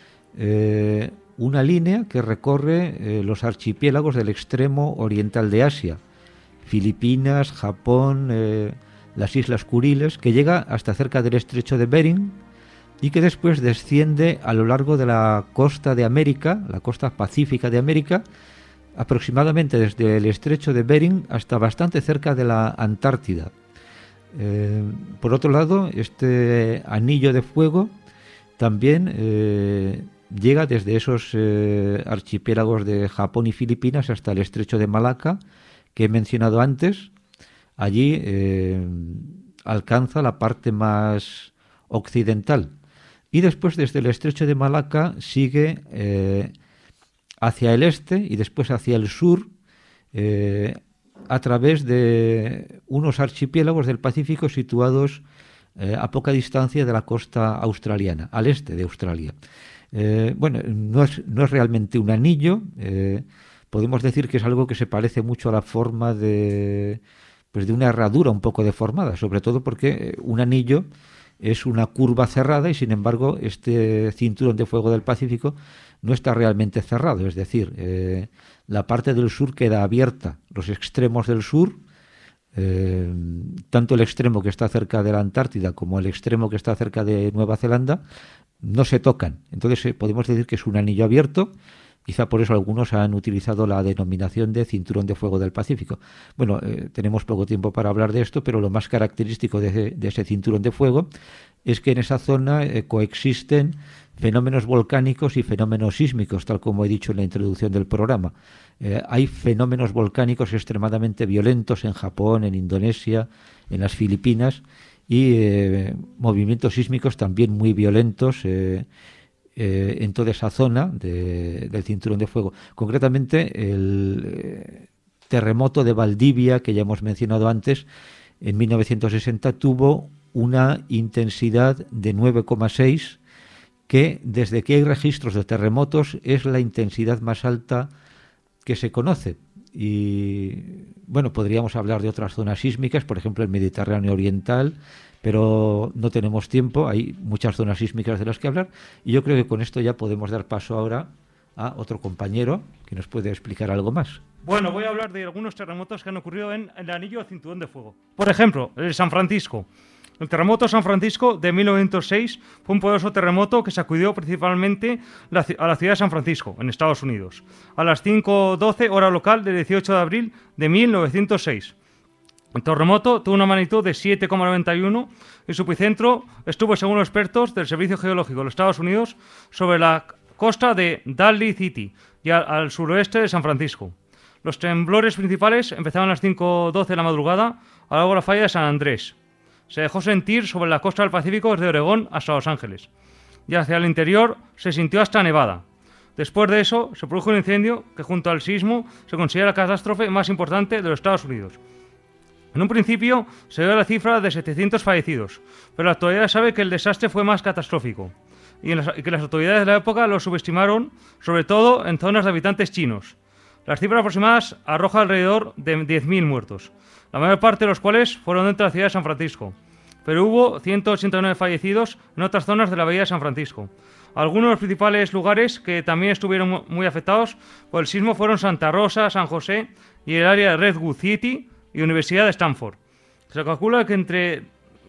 eh, una línea que recorre eh, los archipiélagos del extremo oriental de Asia, Filipinas, Japón, eh, las Islas Kuriles, que llega hasta cerca del estrecho de Bering y que después desciende a lo largo de la costa de América, la costa pacífica de América, aproximadamente desde el estrecho de Bering hasta bastante cerca de la Antártida. Eh, por otro lado, este anillo de fuego también eh, llega desde esos eh, archipiélagos de Japón y Filipinas hasta el estrecho de Malaca, que he mencionado antes. Allí eh, alcanza la parte más occidental. Y después, desde el estrecho de Malaca, sigue eh, hacia el este y después hacia el sur, eh, a través de unos archipiélagos del Pacífico situados eh, a poca distancia de la costa australiana, al este de Australia. Eh, bueno, no es, no es realmente un anillo, eh, podemos decir que es algo que se parece mucho a la forma de, pues de una herradura un poco deformada, sobre todo porque un anillo es una curva cerrada y sin embargo este cinturón de fuego del Pacífico no está realmente cerrado, es decir, eh, la parte del sur queda abierta, los extremos del sur, eh, tanto el extremo que está cerca de la Antártida como el extremo que está cerca de Nueva Zelanda, no se tocan. Entonces eh, podemos decir que es un anillo abierto. Quizá por eso algunos han utilizado la denominación de cinturón de fuego del Pacífico. Bueno, eh, tenemos poco tiempo para hablar de esto, pero lo más característico de, de ese cinturón de fuego es que en esa zona eh, coexisten fenómenos volcánicos y fenómenos sísmicos, tal como he dicho en la introducción del programa. Eh, hay fenómenos volcánicos extremadamente violentos en Japón, en Indonesia, en las Filipinas, y eh, movimientos sísmicos también muy violentos eh, eh, en toda esa zona de, del cinturón de fuego. Concretamente, el eh, terremoto de Valdivia, que ya hemos mencionado antes, en mil novecientos sesenta tuvo una intensidad de nueve coma seis, que desde que hay registros de terremotos es la intensidad más alta que se conoce. Y bueno, podríamos hablar de otras zonas sísmicas, por ejemplo el Mediterráneo Oriental, pero no tenemos tiempo, hay muchas zonas sísmicas de las que hablar, y yo creo que con esto ya podemos dar paso ahora a otro compañero que nos puede explicar algo más. Bueno, voy a hablar de algunos terremotos que han ocurrido en el anillo de cinturón de fuego. Por ejemplo, el San Francisco. El terremoto de San Francisco de mil novecientos seis fue un poderoso terremoto que sacudió principalmente la, a la ciudad de San Francisco, en Estados Unidos, a las cinco doce hora local del dieciocho de abril de mil novecientos seis. El terremoto tuvo una magnitud de siete coma noventa y uno y su epicentro estuvo, según los expertos del Servicio Geológico de los Estados Unidos, sobre la costa de Daly City y al, al suroeste de San Francisco. Los temblores principales empezaron a las cinco doce de la madrugada a la hora falla de San Andrés. Se dejó sentir sobre la costa del Pacífico desde Oregón hasta Los Ángeles, y hacia el interior se sintió hasta Nevada. Después de eso, se produjo un incendio que, junto al sismo, se considera la catástrofe más importante de los Estados Unidos. En un principio, se dio la cifra de setecientos fallecidos, pero la actualidad sabe que el desastre fue más catastrófico, y, en las, y que las autoridades de la época lo subestimaron, sobre todo en zonas de habitantes chinos. Las cifras aproximadas arrojan alrededor de diez mil muertos, la mayor parte de los cuales fueron dentro de la ciudad de San Francisco, pero hubo ciento ochenta y nueve fallecidos en otras zonas de la bahía de San Francisco. Algunos de los principales lugares que también estuvieron muy afectados por el sismo fueron Santa Rosa, San José y el área de Redwood City y Universidad de Stanford. Se calcula que entre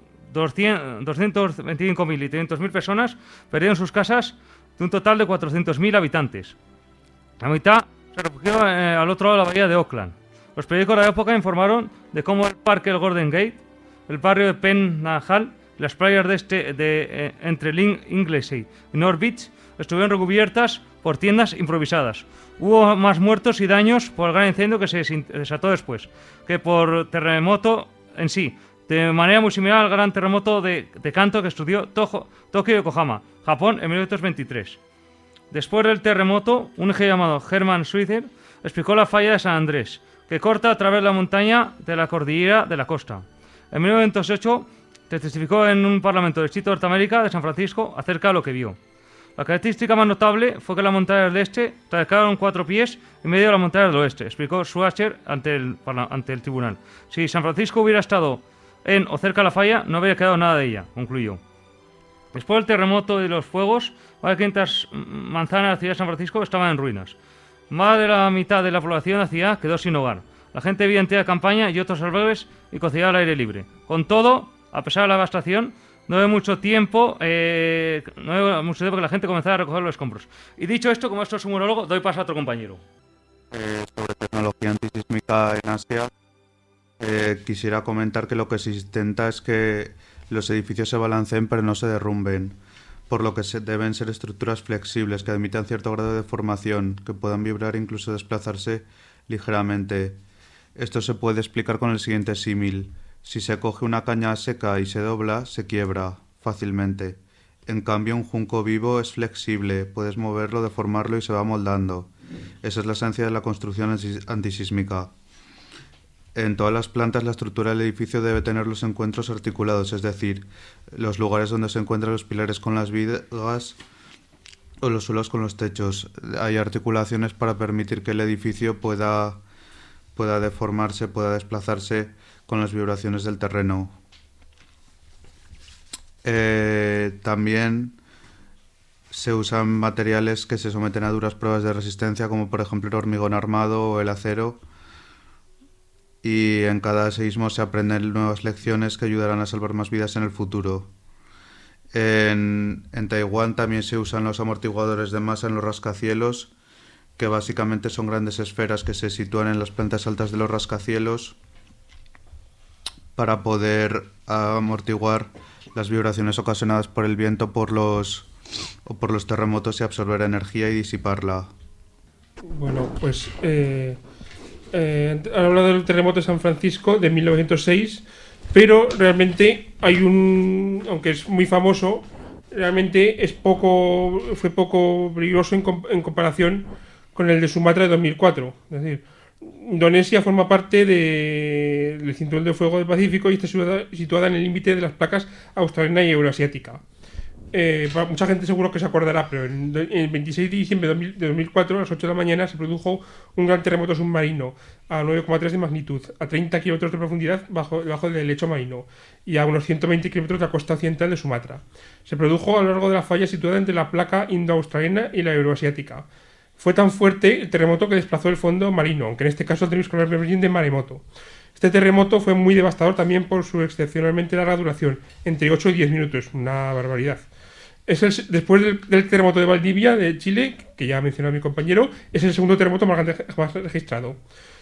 doscientos veinticinco mil y trescientos mil personas perdieron sus casas, de un total de cuatrocientos mil habitantes. La mitad se refugió eh, al otro lado de la bahía de Oakland. Los periódicos de la época informaron de cómo el parque del Golden Gate, el barrio de Penn Natal, las playas de este de eh, entre Ingleside y North Beach estuvieron recubiertas por tiendas improvisadas. Hubo más muertos y daños por el gran incendio que se desató después que por terremoto en sí, de manera muy similar al gran terremoto de, de Kanto que estudió Toho, Tokio y Yokohama, Japón, en mil novecientos veintitrés. Después del terremoto, un ingeniero llamado Hermann Schweitzer explicó la falla de San Andrés, que corta a través de la montaña de la cordillera de la costa. En mil novecientos ocho se testificó en un parlamento del Distrito de Norteamérica de San Francisco acerca de lo que vio. La característica más notable fue que la montaña del este trascaron cuatro pies en medio de la montaña del oeste, explicó Schweitzer ante el, ante el tribunal. Si San Francisco hubiera estado en o cerca de la falla, no habría quedado nada de ella, concluyó. Después del terremoto y de los fuegos, más de quinientas manzanas de la ciudad de San Francisco estaban en ruinas. Más de la mitad de la población de la ciudad quedó sin hogar. La gente vivía en tiendas de campaña y otros albergues y cocinaba al aire libre. Con todo, a pesar de la devastación, no hay mucho tiempo, eh, no hay mucho tiempo que la gente comenzara a recoger los escombros. Y dicho esto, como esto es un monólogo, doy paso a otro compañero. Eh, sobre tecnología antisísmica en Asia, eh, quisiera comentar que lo que se intenta es que los edificios se balanceen pero no se derrumben, por lo que se deben ser estructuras flexibles que admitan cierto grado de deformación, que puedan vibrar e incluso desplazarse ligeramente. Esto se puede explicar con el siguiente símil. Si se coge una caña seca y se dobla, se quiebra fácilmente. En cambio, un junco vivo es flexible, puedes moverlo, deformarlo y se va moldando. Esa es la esencia de la construcción antisísmica. En todas las plantas, la estructura del edificio debe tener los encuentros articulados, es decir, los lugares donde se encuentran los pilares con las vigas o los suelos con los techos. Hay articulaciones para permitir que el edificio pueda, pueda deformarse, pueda desplazarse con las vibraciones del terreno. Eh, también se usan materiales que se someten a duras pruebas de resistencia, como por ejemplo el hormigón armado o el acero. Y en cada seísmo se aprenden nuevas lecciones que ayudarán a salvar más vidas en el futuro. En, en Taiwán también se usan los amortiguadores de masa en los rascacielos, que básicamente son grandes esferas que se sitúan en las plantas altas de los rascacielos para poder amortiguar las vibraciones ocasionadas por el viento por los, o por los terremotos y absorber energía y disiparla. Bueno, pues... Eh... Eh, han hablado del terremoto de San Francisco de mil novecientos seis, pero realmente hay un, aunque es muy famoso, realmente es poco, fue poco peligroso en, en comparación con el de Sumatra de dos mil cuatro. Es decir, Indonesia forma parte de, del Cinturón de Fuego del Pacífico y está situada, situada en el límite de las placas australiana y euroasiática. Eh, mucha gente seguro que se acordará, pero en, en el veintiséis de diciembre de dos mil cuatro, a las ocho de la mañana, se produjo un gran terremoto submarino a nueve coma tres de magnitud, a treinta kilómetros de profundidad bajo, bajo del lecho marino y a unos ciento veinte kilómetros de la costa occidental de Sumatra. Se produjo a lo largo de la falla situada entre la placa indo-australiana y la euroasiática. Fue tan fuerte el terremoto que desplazó el fondo marino, aunque en este caso tenemos que hablar de maremoto. Este terremoto fue muy devastador también por su excepcionalmente larga duración, entre ocho y diez minutos, una barbaridad. Es el, después del, del terremoto de Valdivia, de Chile, que ya ha mencionado mi compañero, es el segundo terremoto más grande jamás registrado.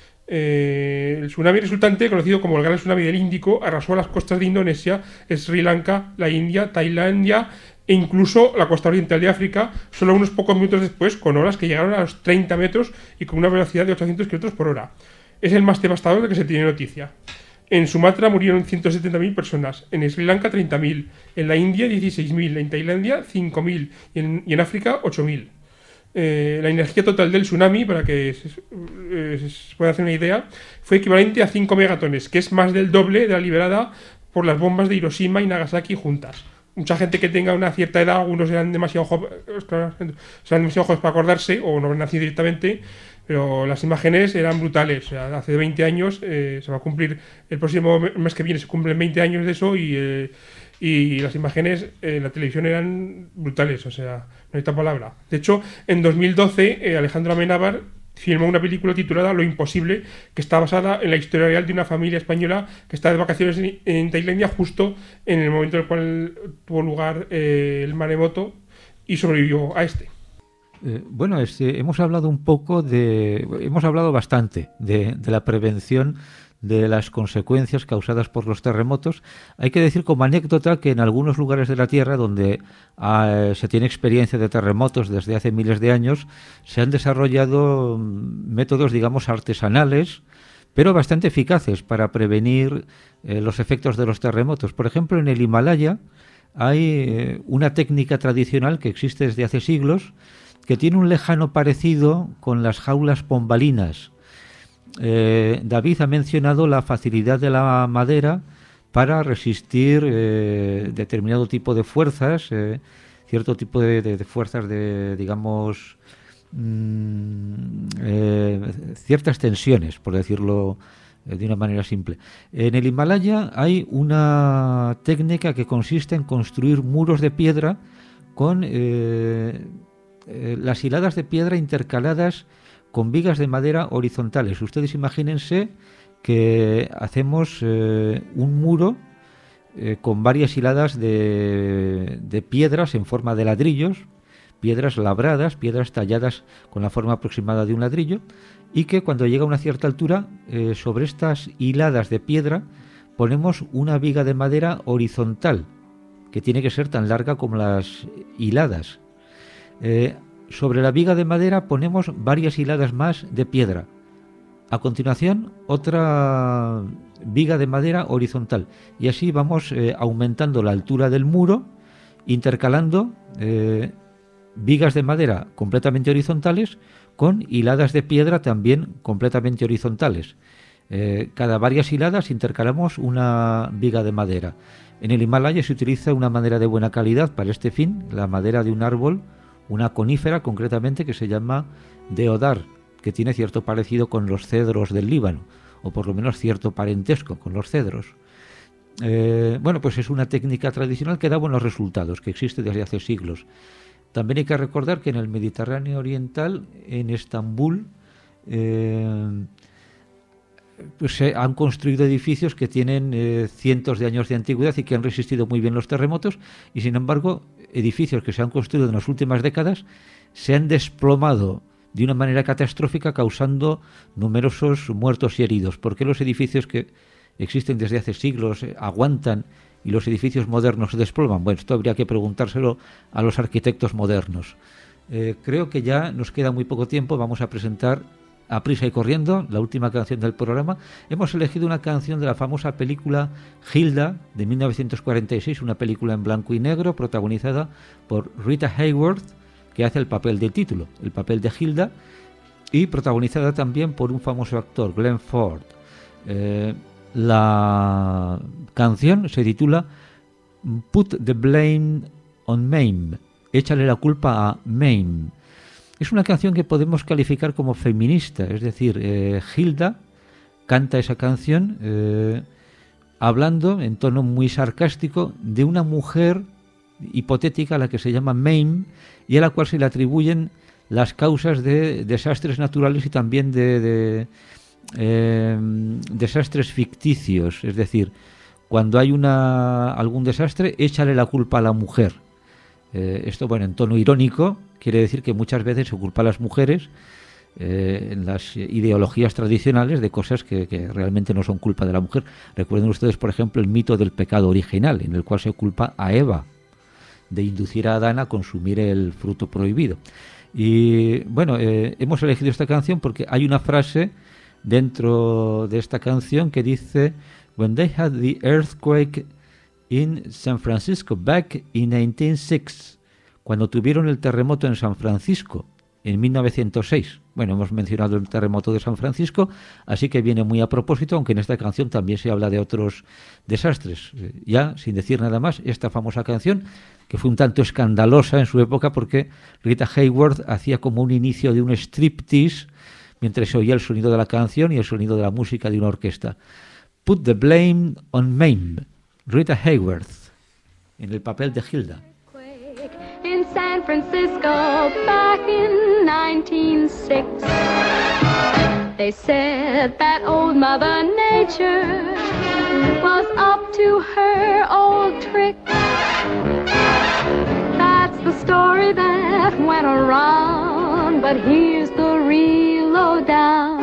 Eh, el tsunami resultante, conocido como el Gran Tsunami del Índico, arrasó las costas de Indonesia, Sri Lanka, la India, Tailandia e incluso la costa oriental de África, solo unos pocos minutos después, con olas que llegaron a los treinta metros y con una velocidad de ochocientos kilómetros por hora. Es el más devastador de que se tiene noticia. En Sumatra murieron ciento setenta mil personas, en Sri Lanka treinta mil, en la India dieciséis mil, en Tailandia cinco mil y en, y en África ocho mil. Eh, la energía total del tsunami, para que se, eh, se pueda hacer una idea, fue equivalente a cinco megatones, que es más del doble de la liberada por las bombas de Hiroshima y Nagasaki juntas. Mucha gente que tenga una cierta edad, algunos eran demasiado, jo- eran demasiado jóvenes para acordarse o no habrán nacido directamente, pero las imágenes eran brutales. O sea, hace veinte años, eh, se va a cumplir, el próximo mes que viene se cumplen veinte años de eso y, eh, y las imágenes en la televisión eran brutales, o sea, no hay tal palabra. De hecho, en dos mil doce, eh, Alejandro Amenábar filmó una película titulada Lo Imposible, que está basada en la historia real de una familia española que está de vacaciones en, en Tailandia justo en el momento en el cual tuvo lugar eh, el maremoto y sobrevivió a este. Eh, bueno, este, hemos hablado un poco de, hemos hablado bastante de, de la prevención de las consecuencias causadas por los terremotos. Hay que decir como anécdota que en algunos lugares de la Tierra donde uh, se tiene experiencia de terremotos desde hace miles de años, se han desarrollado métodos, digamos, artesanales, pero bastante eficaces para prevenir eh, los efectos de los terremotos. Por ejemplo, en el Himalaya hay eh, una técnica tradicional que existe desde hace siglos, que tiene un lejano parecido con las jaulas pombalinas. Eh, David ha mencionado la facilidad de la madera para resistir eh, determinado tipo de fuerzas, eh, cierto tipo de, de, de fuerzas de, digamos, mmm, eh, ciertas tensiones, por decirlo eh, de una manera simple. En el Himalaya hay una técnica que consiste en construir muros de piedra con eh, eh, las hiladas de piedra intercaladas con vigas de madera horizontales. Ustedes imagínense que hacemos eh, un muro eh, con varias hiladas de, de piedras en forma de ladrillos, piedras labradas, piedras talladas con la forma aproximada de un ladrillo, y que cuando llega a una cierta altura, eh, sobre estas hiladas de piedra ponemos una viga de madera horizontal, que tiene que ser tan larga como las hiladas. Eh, Sobre la viga de madera ponemos varias hiladas más de piedra. A continuación, otra viga de madera horizontal. Y así vamos eh, aumentando la altura del muro, intercalando eh, vigas de madera completamente horizontales con hiladas de piedra también completamente horizontales. Eh, cada varias hiladas intercalamos una viga de madera. En el Himalaya se utiliza una madera de buena calidad para este fin, la madera de un árbol, una conífera concretamente que se llama deodar, que tiene cierto parecido con los cedros del Líbano, o por lo menos cierto parentesco con los cedros. Eh, bueno, pues es una técnica tradicional que da buenos resultados, que existe desde hace siglos. También hay que recordar que en el Mediterráneo Oriental, en Estambul, eh, pues se han construido edificios que tienen eh, cientos de años de antigüedad y que han resistido muy bien los terremotos, y sin embargo edificios que se han construido en las últimas décadas se han desplomado de una manera catastrófica, causando numerosos muertos y heridos. ¿Por qué los edificios que existen desde hace siglos eh, aguantan y los edificios modernos se desploman? Bueno, esto habría que preguntárselo a los arquitectos modernos. Eh, creo que ya nos queda muy poco tiempo. Vamos a presentar a prisa y corriendo, la última canción del programa. Hemos elegido una canción de la famosa película Hilda, de mil novecientos cuarenta y seis, una película en blanco y negro, protagonizada por Rita Hayworth, que hace el papel de título, el papel de Hilda, y protagonizada también por un famoso actor, Glenn Ford. Eh, la canción se titula Put the Blame on Mame, échale la culpa a Mame. Es una canción que podemos calificar como feminista, es decir, eh, Hilda canta esa canción eh, hablando en tono muy sarcástico de una mujer hipotética a la que se llama Mame y a la cual se le atribuyen las causas de desastres naturales y también de, de eh, desastres ficticios, es decir, cuando hay una, algún desastre, échale la culpa a la mujer. Eh, esto, bueno, en tono irónico, quiere decir que muchas veces se culpa a las mujeres eh, en las ideologías tradicionales de cosas que, que realmente no son culpa de la mujer. Recuerden ustedes, por ejemplo, el mito del pecado original, en el cual se culpa a Eva de inducir a Adán a consumir el fruto prohibido. Y bueno, eh, hemos elegido esta canción porque hay una frase dentro de esta canción que dice: When they had the earthquake in San Francisco back in nineteen oh six, cuando tuvieron el terremoto en San Francisco en mil novecientos seis. Bueno, hemos mencionado el terremoto de San Francisco, así que viene muy a propósito, aunque en esta canción también se habla de otros desastres. Eh, ya, sin decir nada más, esta famosa canción, que fue un tanto escandalosa en su época porque Rita Hayworth hacía como un inicio de un striptease mientras se oía el sonido de la canción y el sonido de la música de una orquesta. Put the blame on Mame, Rita Hayworth, en el papel de Hilda. In San Francisco back in nineteen oh six, they said that old Mother Nature was up to her old trick. That's the story that went around, but here's the real lowdown.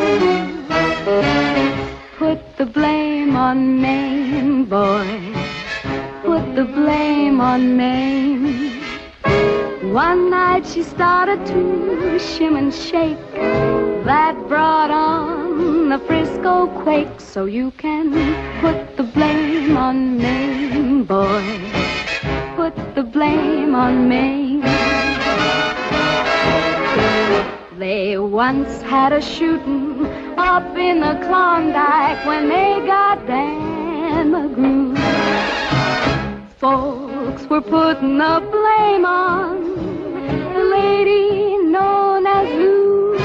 Put the blame on Mame, boy. Put the blame on Mame. One night she started to shim and shake. That brought on the Frisco quake. So you can put the blame on Mame, boy. Put the blame on Mame. They once had a shooting up in the Klondike when they got Dan McGrew. Folks were putting the blame on the lady known as Lou.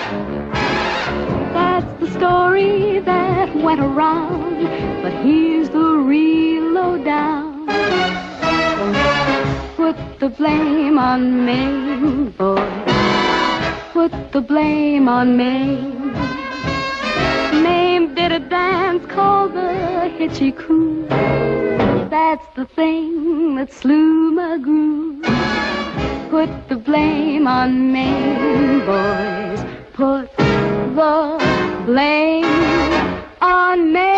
That's the story that went around, but here's the real lowdown. Put the blame on Mame, boy. Put the blame on Mame. Mame did a dance called the Hitchy Coo. That's the thing that slew McGrew. Put the blame on Mame, boys. Put the blame on Mame.